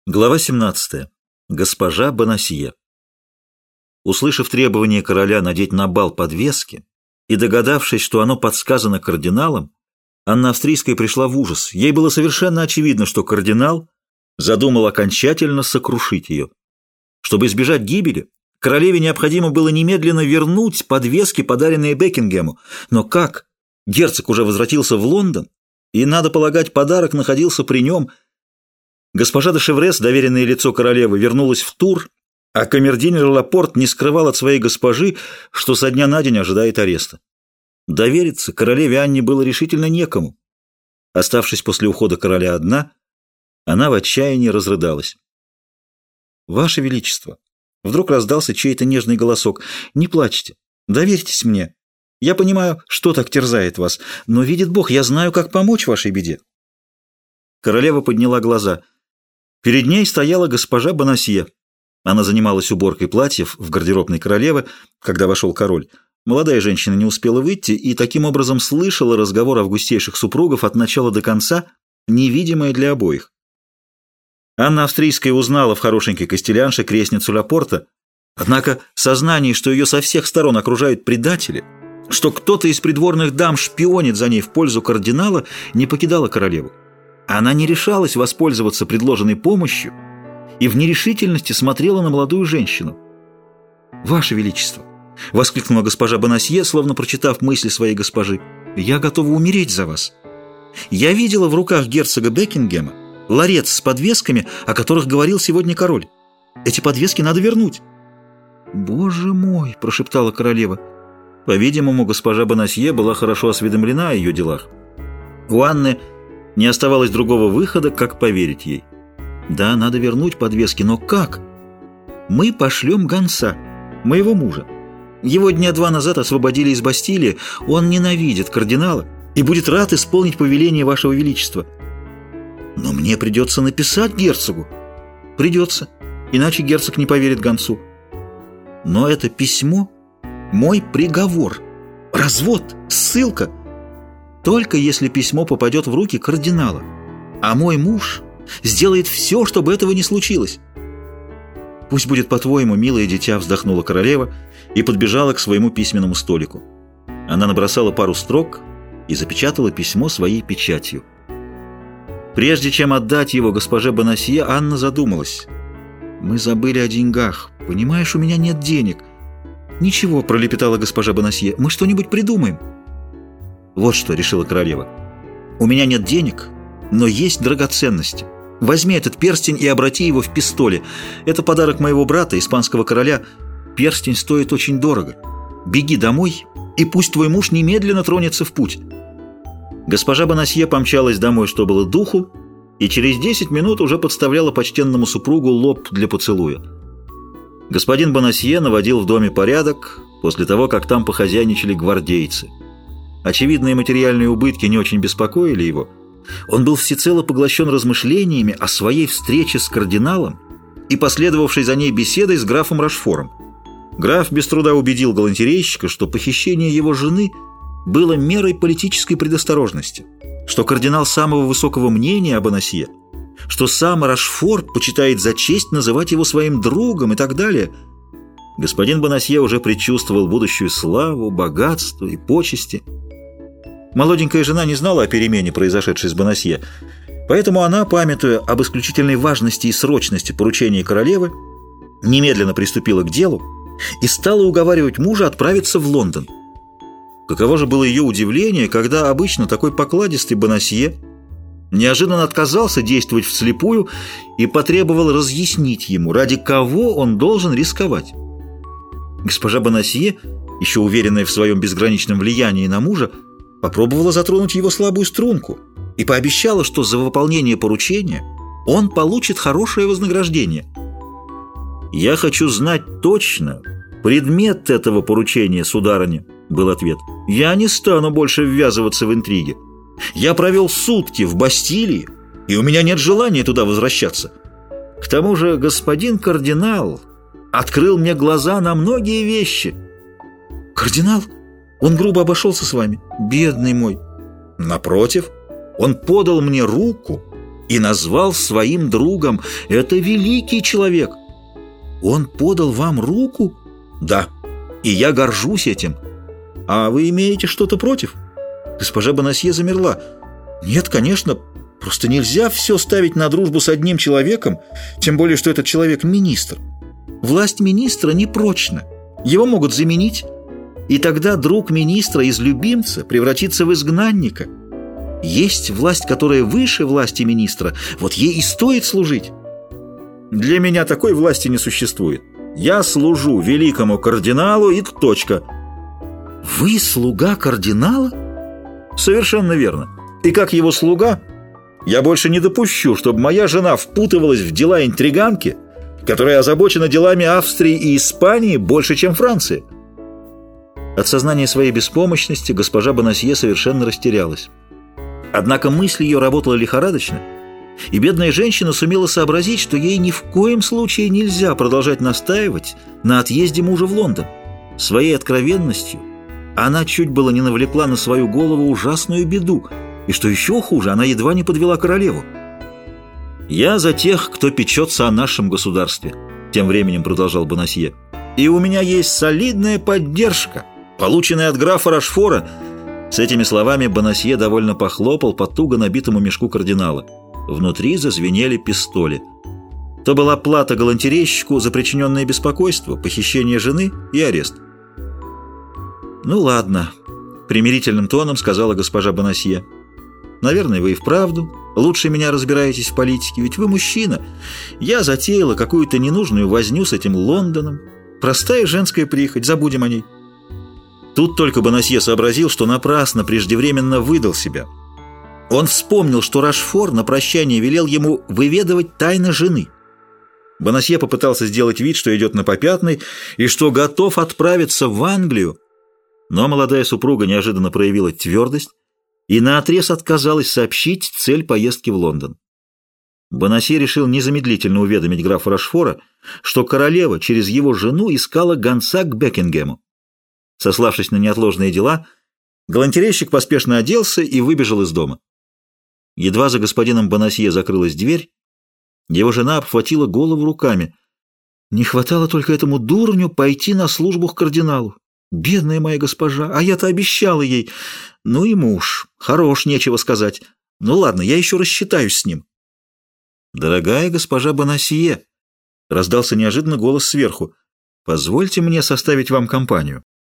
Глава 17. Госпожа Бонасье. Услышав требование короля надеть на бал подвески и догадавшись, что оно подсказано кардиналом, Анна Австрийская пришла в ужас. Ей было совершенно очевидно, что кардинал задумал окончательно сокрушить ее. Чтобы избежать гибели, королеве необходимо было немедленно вернуть подвески, подаренные Бекингему. Но как? Герцог уже возвратился в Лондон, и, надо полагать, подарок находился при нем. Госпожа де Шеврес, доверенное лицо королевы, вернулась в Тур, а камердинер Лапорт не скрывал от своей госпожи, что со дня на день ожидает ареста. Довериться королеве Анне было решительно некому. Оставшись после ухода короля одна, она в отчаянии разрыдалась. «Ваше Величество!» Вдруг раздался чей-то нежный голосок. «Не плачьте, доверьтесь мне. Я понимаю, что так терзает вас, но, видит Бог, я знаю, как помочь вашей беде». Королева подняла глаза. Перед ней стояла госпожа Бонасье. Она занималась уборкой платьев в гардеробной королевы, когда вошел король. Молодая женщина не успела выйти и таким образом слышала разговор августейших супругов от начала до конца, невидимое для обоих. Анна Австрийская узнала в хорошенькой костелянше крестницу Лапорта, однако сознание, что ее со всех сторон окружают предатели, что кто-то из придворных дам шпионит за ней в пользу кардинала, не покидало королеву. Она не решалась воспользоваться предложенной помощью и в нерешительности смотрела на молодую женщину. «Ваше Величество!» — воскликнула госпожа Бонасье, словно прочитав мысли своей госпожи. «Я готова умереть за вас. Я видела в руках герцога Бекингема ларец с подвесками, о которых говорил сегодня король. Эти подвески надо вернуть». «Боже мой!» — прошептала королева. По-видимому, госпожа Бонасье была хорошо осведомлена о ее делах. У Анны не оставалось другого выхода, как поверить ей. «Да, надо вернуть подвески, но как? Мы пошлем гонца, моего мужа. Его дня 2 назад освободили из Бастилии, он ненавидит кардинала и будет рад исполнить повеление вашего величества». «Но мне придется написать герцогу». «Придется, иначе герцог не поверит гонцу». «Но это письмо — мой приговор. Развод, ссылка. Только если письмо попадет в руки кардинала. А мой муж сделает все, чтобы этого не случилось». «Пусть будет по-твоему, милое дитя», — вздохнула королева и подбежала к своему письменному столику. Она набросала пару строк и запечатала письмо своей печатью. Прежде чем отдать его госпоже Бонасье, Анна задумалась. «Мы забыли о деньгах. Понимаешь, у меня нет денег». «Ничего», — пролепетала госпожа Бонасье, — «мы что-нибудь придумаем». «Вот что», — решила королева. «У меня нет денег, но есть драгоценности. Возьми этот перстень и обрати его в пистоле. Это подарок моего брата, испанского короля. Перстень стоит очень дорого. Беги домой, и пусть твой муж немедленно тронется в путь». Госпожа Бонасье помчалась домой, что было духу, и через 10 минут уже подставляла почтенному супругу лоб для поцелуя. Господин Бонасье наводил в доме порядок после того, как там похозяйничали гвардейцы. Очевидные материальные убытки не очень беспокоили его. Он был всецело поглощен размышлениями о своей встрече с кардиналом и последовавшей за ней беседой с графом Рашфором. Граф без труда убедил галантерейщика, что похищение его жены было мерой политической предосторожности, что кардинал самого высокого мнения о Бонасье, что сам Рашфор почитает за честь называть его своим другом и так далее. Господин Бонасье уже предчувствовал будущую славу, богатство и почести. Молоденькая жена не знала о перемене, произошедшей с Бонасье, поэтому она, памятуя об исключительной важности и срочности поручения королевы, немедленно приступила к делу и стала уговаривать мужа отправиться в Лондон. Каково же было ее удивление, когда обычно такой покладистый Бонасье неожиданно отказался действовать вслепую и потребовал разъяснить ему, ради кого он должен рисковать. Госпожа Бонасье, еще уверенная в своем безграничном влиянии на мужа, попробовала затронуть его слабую струнку и пообещала, что за выполнение поручения он получит хорошее вознаграждение. «Я хочу знать точно предмет этого поручения, сударыня», — был ответ. «Я не стану больше ввязываться в интриги. Я провел сутки в Бастилии, и у меня нет желания туда возвращаться. К тому же господин кардинал открыл мне глаза на многие вещи». «Кардинал? Он грубо обошелся с вами? Бедный мой». «Напротив, он подал мне руку и назвал своим другом. Это великий человек. Он подал вам руку? Да, и я горжусь этим. А вы имеете что-то против? Госпожа Бонасье замерла. Нет, конечно, просто нельзя все ставить на дружбу с одним человеком, тем более, что этот человек министр. Власть министра непрочна. Его могут заменить, и тогда друг министра из любимца превратится в изгнанника. Есть власть, которая выше власти министра, вот ей и стоит служить. Для меня такой власти не существует. Я служу великому кардиналу и точка. Вы слуга кардинала? Совершенно верно. И как его слуга, я больше не допущу, чтобы моя жена впутывалась в дела интриганки, которая озабочена делами Австрии и Испании больше, чем Франции. От сознания своей беспомощности госпожа Бонасье совершенно растерялась. Однако мысль ее работала лихорадочно, и бедная женщина сумела сообразить, что ей ни в коем случае нельзя продолжать настаивать на отъезде мужа в Лондон. Своей откровенностью она чуть было не навлекла на свою голову ужасную беду, и, что еще хуже, она едва не подвела королеву. «Я за тех, кто печется о нашем государстве», — тем временем продолжал Бонасье. «И у меня есть солидная поддержка, полученная от графа Рошфора». С этими словами Бонасье довольно похлопал по туго набитому мешку кардинала. Внутри зазвенели пистоли. То была плата галантерейщику за причиненное беспокойство, похищение жены и арест. «Ну ладно», — примирительным тоном сказала госпожа Бонасье. «Наверное, вы и вправду лучше меня разбираетесь в политике, ведь вы мужчина. Я затеяла какую-то ненужную возню с этим Лондоном. Простая женская прихоть, забудем о ней». Тут только Бонасье сообразил, что напрасно преждевременно выдал себя. Он вспомнил, что Рошфор на прощание велел ему выведывать тайны жены. Бонасье попытался сделать вид, что идет на попятный и что готов отправиться в Англию, но молодая супруга неожиданно проявила твердость и наотрез отказалась сообщить цель поездки в Лондон. Бонасье решил незамедлительно уведомить графа Рошфора, что королева через его жену искала гонца к Бекингему. Сославшись на неотложные дела, галантерейщик поспешно оделся и выбежал из дома. Едва за господином Бонасье закрылась дверь, его жена обхватила голову руками. Не хватало только этому дурню пойти на службу к кардиналу. Бедная моя госпожа, а я-то обещала ей. Ну и муж, хорош, нечего сказать. Ну ладно, я еще рассчитаюсь с ним. «Дорогая госпожа Бонасье», — раздался неожиданно голос сверху, — «позвольте мне составить вам компанию».